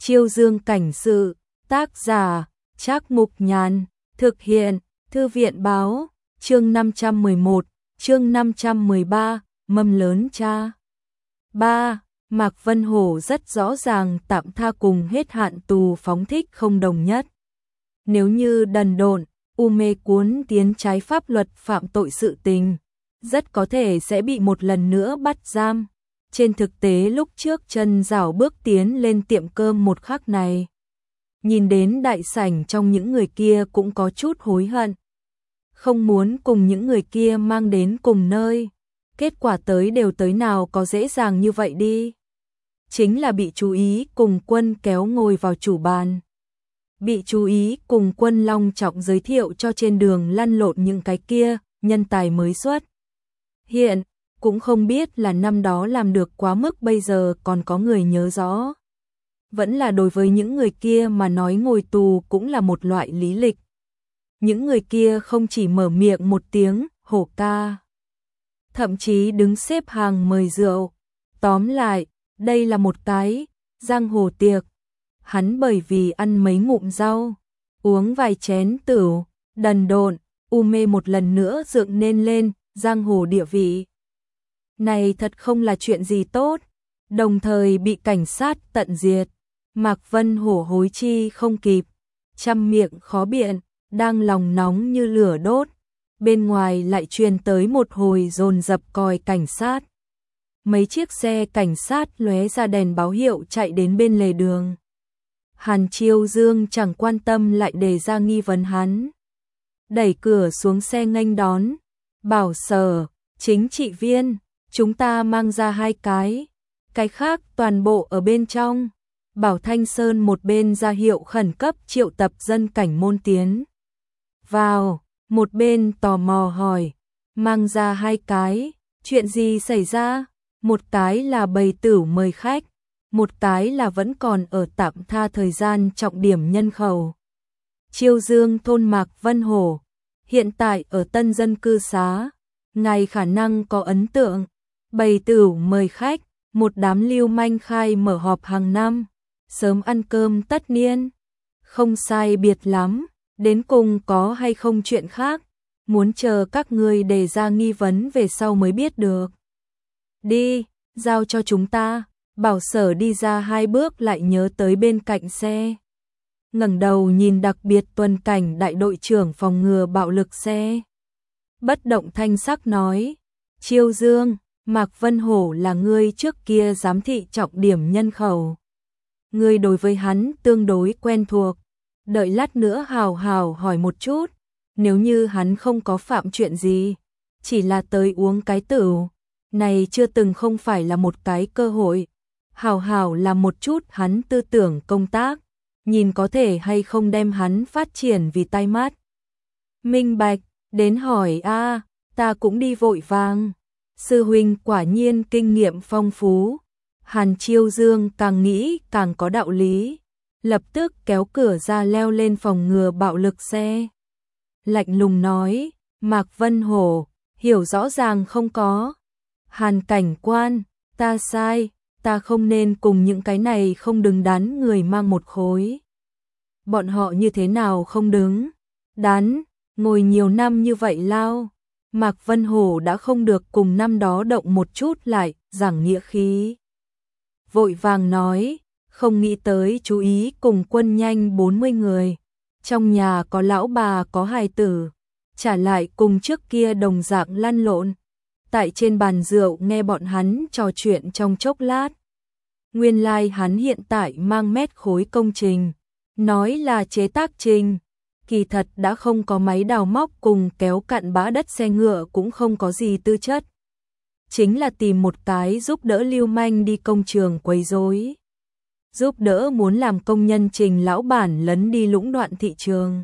Chiêu Dương cảnh sự, tác giả, Trác Mục Nhàn, thực hiện, Thư viện báo, chương 511, chương 513, mâm lớn cha. 3. Mạc Vân Hổ rất rõ ràng tạm tha cùng hết hạn tù phóng thích không đồng nhất. Nếu như đần độn, mê cuốn tiến trái pháp luật phạm tội sự tình, rất có thể sẽ bị một lần nữa bắt giam. Trên thực tế lúc trước chân rảo bước tiến lên tiệm cơm một khắc này, nhìn đến đại sảnh trong những người kia cũng có chút hối hận. Không muốn cùng những người kia mang đến cùng nơi, kết quả tới đều tới nào có dễ dàng như vậy đi. Chính là bị chú ý cùng Quân kéo ngồi vào chủ bàn. Bị chú ý cùng Quân long trọng giới thiệu cho trên đường lăn lộn những cái kia, nhân tài mới xuất hiện, cũng không biết là năm đó làm được quá mức bây giờ còn có người nhớ rõ. Vẫn là đối với những người kia mà nói ngồi tù cũng là một loại lý lịch. Những người kia không chỉ mở miệng một tiếng, Hổ ca. Thậm chí đứng xếp hàng mời rượu. Tóm lại, đây là một cái giang hồ tiệc. Hắn bởi vì ăn mấy ngụm rau, uống vài chén tửu, đần độn, mê một lần nữa dựng nên lên giang hồ địa vị. Này thật không là chuyện gì tốt, đồng thời bị cảnh sát tận diệt. Mạc Vân Hổ hối chi không kịp, trăm miệng khó biện, đang lòng nóng như lửa đốt. Bên ngoài lại truyền tới một hồi dồn dập còi cảnh sát. Mấy chiếc xe cảnh sát lóe ra đèn báo hiệu chạy đến bên lề đường. Hàn Chiêu Dương chẳng quan tâm lại đề ra nghi vấn hắn. Đẩy cửa xuống xe nghênh đón. Bảo Sở, chính trị viên, chúng ta mang ra 2 cái khác toàn bộ ở bên trong. Bảo Thanh Sơn một bên ra hiệu khẩn cấp triệu tập dân cảnh môn tiến vào, một bên tò mò hỏi, mang ra 2 cái, chuyện gì xảy ra? Một cái là bày tửu mời khách, một cái là vẫn còn ở tạm tha thời gian trọng điểm nhân khẩu. Chiêu Dương thôn Mạc Vân Hổ, hiện tại ở tân dân cư xá, ngài khả năng có ấn tượng, bày tửu mời khách, một đám lưu manh khai mở họp hàng năm, sớm ăn cơm tất niên, không sai biệt lắm, đến cùng có hay không chuyện khác, muốn chờ các ngươi đề ra nghi vấn về sau mới biết được. Đi, giao cho chúng ta. Bảo Sở đi ra 2 bước lại nhớ tới bên cạnh xe. Ngẩng đầu nhìn đặc biệt tuần cảnh đại đội trưởng phòng ngừa bạo lực xe. Bất động thanh sắc nói, Chiêu Dương, Mạc Vân Hổ là ngươi trước kia giám thị trọng điểm nhân khẩu. Ngươi đối với hắn tương đối quen thuộc, đợi lát nữa hào hào hỏi một chút, nếu như hắn không có phạm chuyện gì, chỉ là tới uống cái tửu, này chưa từng không phải là một cái cơ hội. Hào hào làm một chút hắn tư tưởng công tác, nhìn có thể hay không đem hắn phát triển vì tai mắt. Minh bạch, đến hỏi a, ta cũng đi vội vàng. Sư huynh quả nhiên kinh nghiệm phong phú. Hàn Chiêu Dương càng nghĩ càng có đạo lý, lập tức kéo cửa ra leo lên phòng ngừa bạo lực xe. Lạnh lùng nói, Mạc Vân Hổ, hiểu rõ ràng không có. Hàn cảnh quan, ta sai, ta không nên cùng những cái này không đứng đắn người mang một khối. Bọn họ như thế nào không đứng đắn, ngồi nhiều năm như vậy lao. Mạc Vân Hổ đã không được cùng năm đó động một chút lại, giảng nghĩa khí. Vội vàng nói, không nghĩ tới chú ý cùng Quân nhanh 40 người. Trong nhà có lão bà có hài tử, trả lại cùng trước kia đồng dạng lăn lộn. Tại trên bàn rượu nghe bọn hắn trò chuyện trong chốc lát. Nguyên lai hắn hiện tại mang mét khối công trình, nói là chế tác trình, kỳ thật đã không có máy đào móc cùng kéo cặn bã đất xe ngựa cũng không có gì tư chất. Chính là tìm một cái giúp đỡ lưu manh đi công trường quấy rối, giúp đỡ muốn làm công nhân trình lão bản lấn đi lũng đoạn thị trường.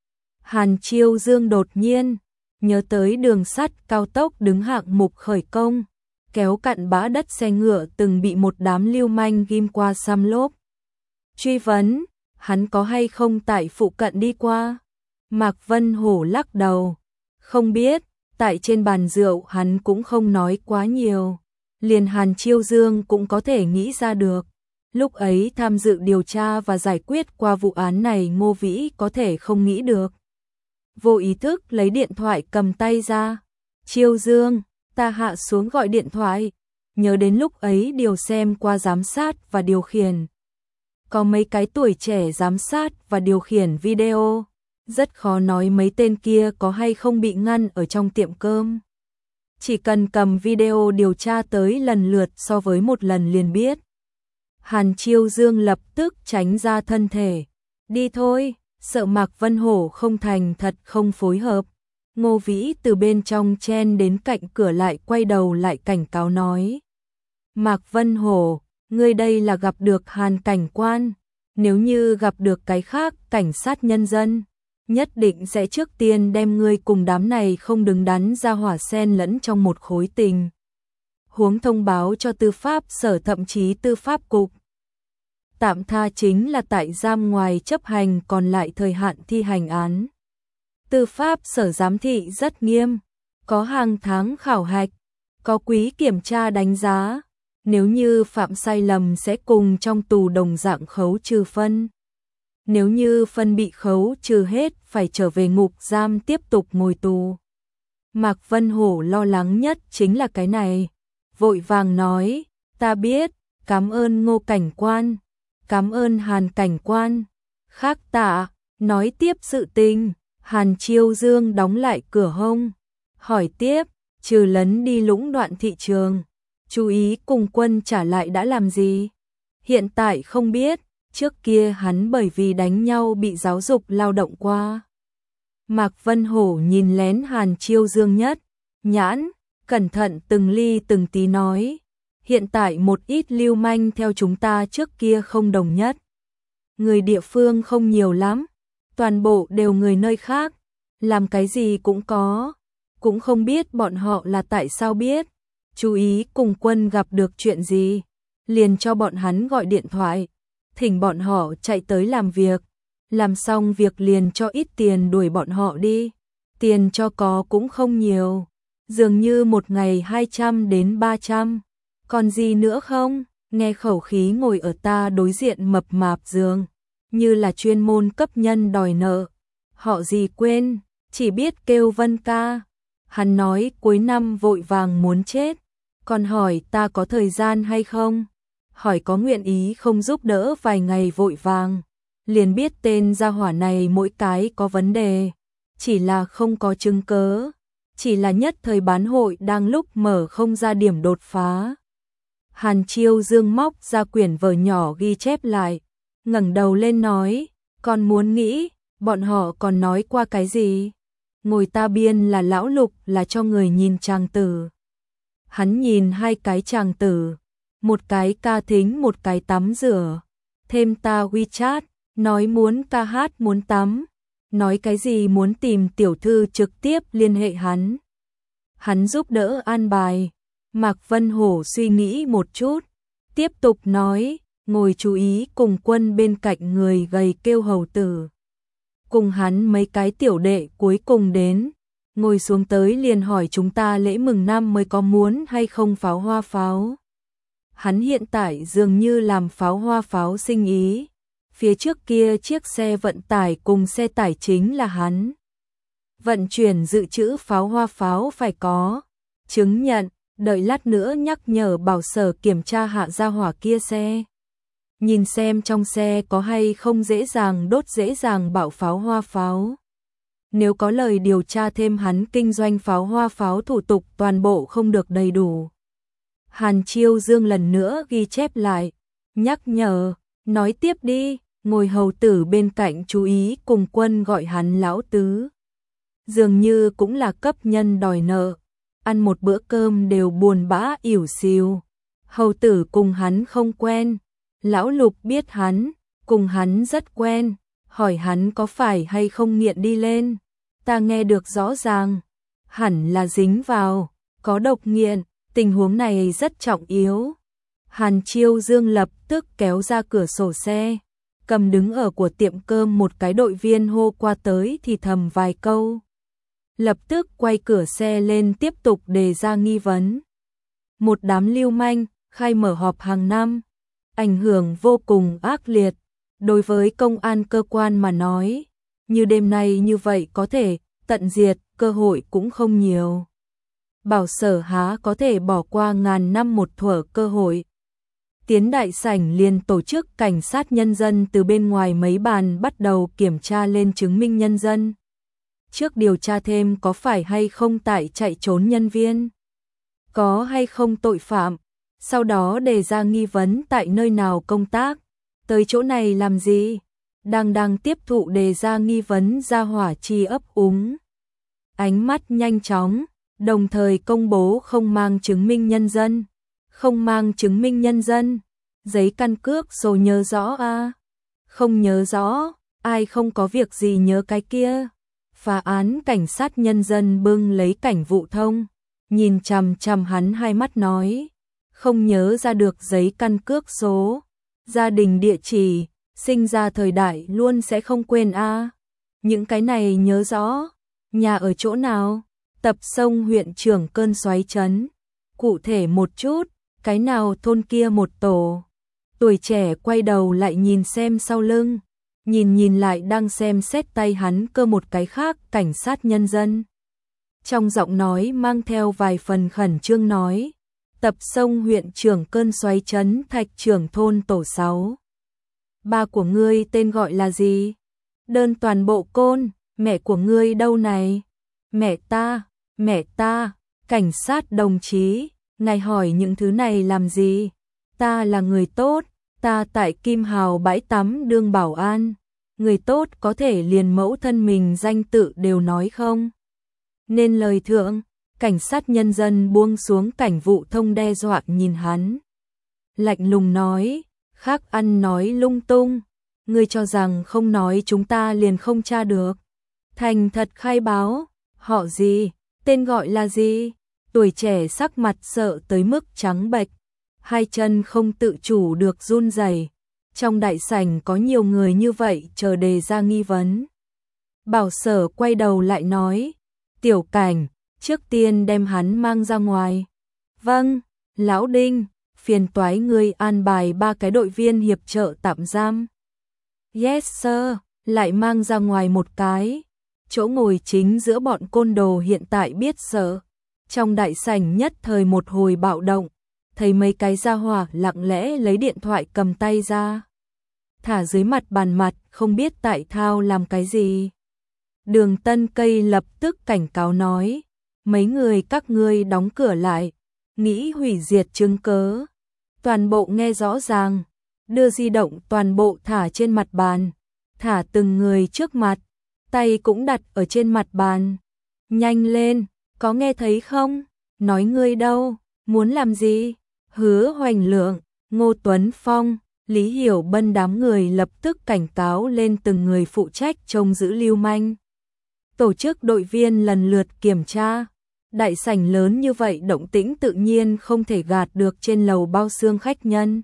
Hàn Chiêu Dương đột nhiên nhớ tới đường sắt cao tốc đứng hạng mục khởi công, kéo cặn bã đất xe ngựa từng bị một đám lưu manh ghim qua xăm lốp. Truy vấn, hắn có hay không tại phụ cận đi qua? Mạc Vân Hổ lắc đầu, không biết, tại trên bàn rượu hắn cũng không nói quá nhiều, liền Hàn Chiêu Dương cũng có thể nghĩ ra được. Lúc ấy tham dự điều tra và giải quyết qua vụ án này Ngô Vĩ có thể không nghĩ được. Vô ý thức lấy điện thoại cầm tay ra. Chiêu Dương, ta hạ xuống gọi điện thoại. Nhớ đến lúc ấy điều xem qua giám sát và điều khiển. Có mấy cái tuổi trẻ giám sát và điều khiển video. Rất khó nói mấy tên kia có hay không bị ngăn ở trong tiệm cơm. Chỉ cần cầm video điều tra tới lần lượt so với một lần liền biết. Hàn Chiêu Dương lập tức tránh ra thân thể. Đi thôi, sợ Mạc Vân Hổ không thành thật không phối hợp. Ngô Vĩ từ bên trong chen đến cạnh cửa lại quay đầu lại cảnh cáo nói. Mạc Vân Hổ, ngươi đây là gặp được Hàn cảnh quan. Nếu như gặp được cái khác cảnh sát nhân dân, nhất định sẽ trước tiên đem ngươi cùng đám này không đứng đắn ra hỏa xen lẫn trong một khối tình. Huống thông báo cho tư pháp sở thậm chí tư pháp cục. Tạm tha chính là tại giam ngoài chấp hành còn lại thời hạn thi hành án. Tư pháp sở giám thị rất nghiêm, có hàng tháng khảo hạch, có quý kiểm tra đánh giá. Nếu như phạm sai lầm sẽ cùng trong tù đồng dạng khấu trừ phân. Nếu như phân bị khấu trừ hết phải trở về ngục giam tiếp tục ngồi tù. Mạc Vân Hổ lo lắng nhất chính là cái này. Vội vàng nói, ta biết, cảm ơn Ngô cảnh quan, cảm ơn Hàn cảnh quan. Khác tạ, nói tiếp sự tình. Hàn Chiêu Dương đóng lại cửa hông. Hỏi tiếp, trừ lấn đi lũng đoạn thị trường. Chú ý cùng quân trả lại đã làm gì? Hiện tại không biết, trước kia hắn bởi vì đánh nhau bị giáo dục lao động qua. Mạc Vân Hổ nhìn lén Hàn Chiêu Dương nhất, nhãn, cẩn thận từng ly từng tí nói. Hiện tại một ít lưu manh theo chúng ta trước kia không đồng nhất. Người địa phương không nhiều lắm, toàn bộ đều người nơi khác, làm cái gì cũng có, cũng không biết bọn họ là tại sao biết. Chú ý cùng quân gặp được chuyện gì, liền cho bọn hắn gọi điện thoại, thỉnh bọn họ chạy tới làm việc, làm xong việc liền cho ít tiền đuổi bọn họ đi, tiền cho có cũng không nhiều, dường như một ngày 200 đến 300, còn gì nữa không? Nghe khẩu khí ngồi ở ta đối diện mập mạp giường, như là chuyên môn cấp nhân đòi nợ, họ gì quên, chỉ biết kêu Vân ca. Hắn nói cuối năm vội vàng muốn chết. Còn hỏi ta có thời gian hay không? Hỏi có nguyện ý không giúp đỡ vài ngày vội vàng. Liền biết tên gia hỏa này mỗi cái có vấn đề. Chỉ là không có chứng cớ. Chỉ là nhất thời bán hội đang lúc mở không ra điểm đột phá. Hàn Chiêu Dương móc ra quyển vở nhỏ ghi chép lại. Ngẩng đầu lên nói. Còn muốn nghĩ, bọn họ còn nói qua cái gì? Ngồi ta biên là lão Lục là cho người nhìn tràng tử. Hắn nhìn hai cái chàng tử, một cái ca thính một cái tắm rửa, thêm ta WeChat, nói muốn ca hát muốn tắm, nói cái gì muốn tìm tiểu thư trực tiếp liên hệ hắn. Hắn giúp đỡ an bài, Mạc Vân Hổ suy nghĩ một chút, tiếp tục nói, ngồi chú ý cùng quân bên cạnh người gầy kêu hầu tử. Cùng hắn mấy cái tiểu đệ cuối cùng đến. Ngồi xuống tới liền hỏi chúng ta lễ mừng năm mới có muốn hay không pháo hoa pháo. Hắn hiện tại dường như làm pháo hoa pháo sinh ý. Phía trước kia chiếc xe vận tải cùng xe tải chính là hắn. Vận chuyển dự trữ pháo hoa pháo phải có chứng nhận, đợi lát nữa nhắc nhở bảo sở kiểm tra hạ gia hỏa kia xe. Nhìn xem trong xe có hay không dễ dàng đốt dễ dàng bạo pháo hoa pháo. Nếu có lời điều tra thêm hắn kinh doanh pháo hoa pháo thủ tục toàn bộ không được đầy đủ. Hàn Chiêu Dương lần nữa ghi chép lại, nhắc nhở, nói tiếp đi, ngồi hầu tử bên cạnh chú ý cùng quân gọi hắn lão tứ. Dường như cũng là cấp nhân đòi nợ, ăn một bữa cơm đều buồn bã ỉu xìu. Hầu tử cùng hắn không quen, lão Lục biết hắn, cùng hắn rất quen. Hỏi hắn có phải hay không nghiện đi lên. Ta nghe được rõ ràng, hẳn là dính vào, có độc nghiện, tình huống này rất trọng yếu. Hàn Chiêu Dương lập tức kéo ra cửa sổ xe, cầm đứng ở của tiệm cơm một cái đội viên hô qua tới thì thầm vài câu. Lập tức quay cửa xe lên tiếp tục đề ra nghi vấn. Một đám lưu manh, khai mở họp hàng năm. ảnh hưởng vô cùng ác liệt. Đối với công an cơ quan mà nói, như đêm nay như vậy có thể tận diệt, cơ hội cũng không nhiều. Bảo Sở há có thể bỏ qua ngàn năm một thuở cơ hội. Tiến đại sảnh liền tổ chức cảnh sát nhân dân từ bên ngoài mấy bàn bắt đầu kiểm tra lên chứng minh nhân dân. Trước điều tra thêm có phải hay không tại chạy trốn nhân viên, có hay không tội phạm, sau đó đề ra nghi vấn tại nơi nào công tác, tới chỗ này làm gì, đang tiếp thụ đề ra nghi vấn ra hỏa chi ấp úng. Ánh mắt nhanh chóng, đồng thời công bố không mang chứng minh nhân dân. Không mang chứng minh nhân dân, giấy căn cước số nhớ rõ à? Không nhớ rõ, ai không có việc gì nhớ cái kia. Phá án cảnh sát nhân dân bưng lấy cảnh vụ thông, nhìn chằm chằm hắn hai mắt nói, không nhớ ra được giấy căn cước số, gia đình địa chỉ, sinh ra thời đại luôn sẽ không quên a. Những cái này nhớ rõ, nhà ở chỗ nào, Tập Sông huyện trưởng cơn xoáy trấn, cụ thể một chút, cái nào thôn kia một tổ. Tuổi trẻ quay đầu lại nhìn xem sau lưng, nhìn lại đang xem xét tay hắn cơ một cái khác cảnh sát nhân dân. Trong giọng nói mang theo vài phần khẩn trương nói, Tập Sông huyện trưởng cơn xoáy trấn Thạch trưởng thôn tổ 6. Ba của ngươi tên gọi là gì? Đơn toàn bộ côn, mẹ của ngươi đâu này? Mẹ ta, cảnh sát đồng chí, ngài hỏi những thứ này làm gì? Ta là người tốt, ta tại Kim Hào bãi tắm đương bảo an. Người tốt có thể liền mẫu thân mình danh tự đều nói không? Nên lời thượng, cảnh sát nhân dân buông xuống cảnh vụ thông đe dọa nhìn hắn. Lạnh lùng nói, khác ăn nói lung tung, ngươi cho rằng không nói chúng ta liền không tra được. Thành thật khai báo, họ gì, tên gọi là gì? Tuổi trẻ sắc mặt sợ tới mức trắng bệch, hai chân không tự chủ được run rẩy. Trong đại sảnh có nhiều người như vậy chờ đề ra nghi vấn. Bảo Sở quay đầu lại nói, Tiểu Cảnh, trước tiên đem hắn mang ra ngoài. Vâng, Lão Đinh, phiền toái ngươi an bài 3 cái đội viên hiệp trợ tạm giam. Yes sir, lại mang ra ngoài một cái. Chỗ ngồi chính giữa bọn côn đồ hiện tại biết sợ. Trong đại sảnh nhất thời một hồi bạo động, thấy mấy cái gia hỏa lặng lẽ lấy điện thoại cầm tay ra, thả dưới mặt bàn mặt, không biết tại thao làm cái gì. Đường Tân Cây lập tức cảnh cáo nói, mấy người các ngươi đóng cửa lại, nghĩ hủy diệt chứng cớ. Toàn bộ nghe rõ ràng, đưa di động toàn bộ thả trên mặt bàn, thả từng người trước mặt, tay cũng đặt ở trên mặt bàn. Nhanh lên, có nghe thấy không? Nói ngươi đâu, muốn làm gì? Hứa Hoành Lượng, Ngô Tuấn Phong, Lý Hiểu Bân đám người lập tức cảnh cáo lên từng người phụ trách trông giữ lưu manh. Tổ chức đội viên lần lượt kiểm tra. Đại sảnh lớn như vậy động tĩnh tự nhiên không thể gạt được trên lầu bao xương khách nhân.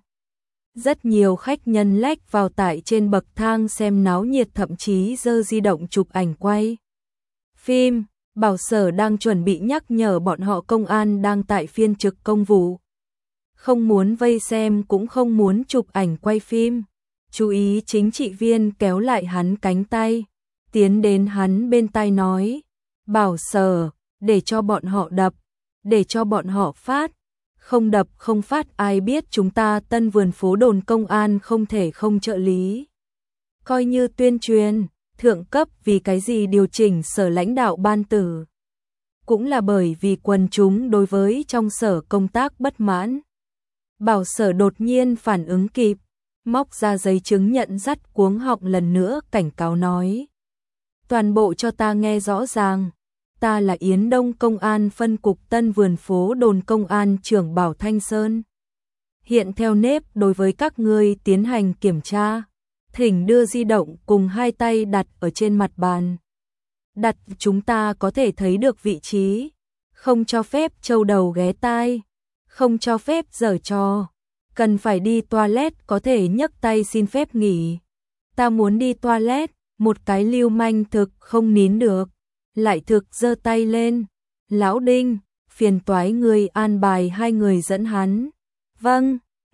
Rất nhiều khách nhân lách vào tại trên bậc thang xem náo nhiệt, thậm chí giơ di động chụp ảnh quay phim. Bảo Sở đang chuẩn bị nhắc nhở bọn họ công an đang tại phiên trực công vụ. Không muốn vây xem cũng không muốn chụp ảnh quay phim. Chú ý chính trị viên kéo lại hắn cánh tay, tiến đến hắn bên tai nói, Bảo Sở, để cho bọn họ đập, để cho bọn họ phát. Không đập không phát ai biết chúng ta Tân Vườn phố đồn công an không thể không trợ lý. Coi như tuyên truyền, thượng cấp vì cái gì điều chỉnh sở lãnh đạo ban tử. Cũng là bởi vì quần chúng đối với trong sở công tác bất mãn. Bảo Sở đột nhiên phản ứng kịp, móc ra giấy chứng nhận dắt cuống họng lần nữa cảnh cáo nói. Toàn bộ cho ta nghe rõ ràng. Ta là Yến Đông Công an phân cục Tân Vườn phố đồn công an trưởng Bảo Thanh Sơn. Hiện theo nếp đối với các ngươi tiến hành kiểm tra. Thỉnh đưa di động cùng hai tay đặt ở trên mặt bàn. Đặt chúng ta có thể thấy được vị trí. Không cho phép trâu đầu ghé tai. Không cho phép giở trò. Cần phải đi toilet có thể nhấc tay xin phép nghỉ. Ta muốn đi toilet, một cái lưu manh thực không nín được. Lại thực giơ tay lên. Lão Đinh, phiền toái người an bài 2 người dẫn hắn. Vâng,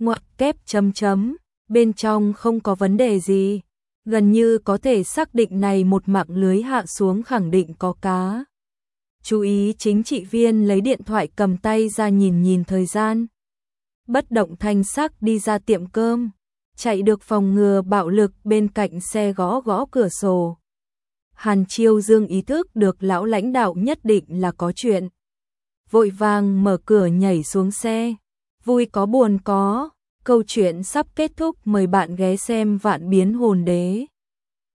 ngoặc kép chấm chấm, bên trong không có vấn đề gì. Gần như có thể xác định này một mạng lưới hạ xuống khẳng định có cá. Chú ý chính trị viên lấy điện thoại cầm tay ra nhìn thời gian. Bất động thanh sắc đi ra tiệm cơm, chạy được phòng ngừa bạo lực bên cạnh xe gõ gõ cửa sổ. Hàn Chiêu Dương ý thức được lão lãnh đạo nhất định là có chuyện. Vội vàng mở cửa nhảy xuống xe. Vui có buồn có, câu chuyện sắp kết thúc, mời bạn ghé xem Vạn Biến Hồn Đế.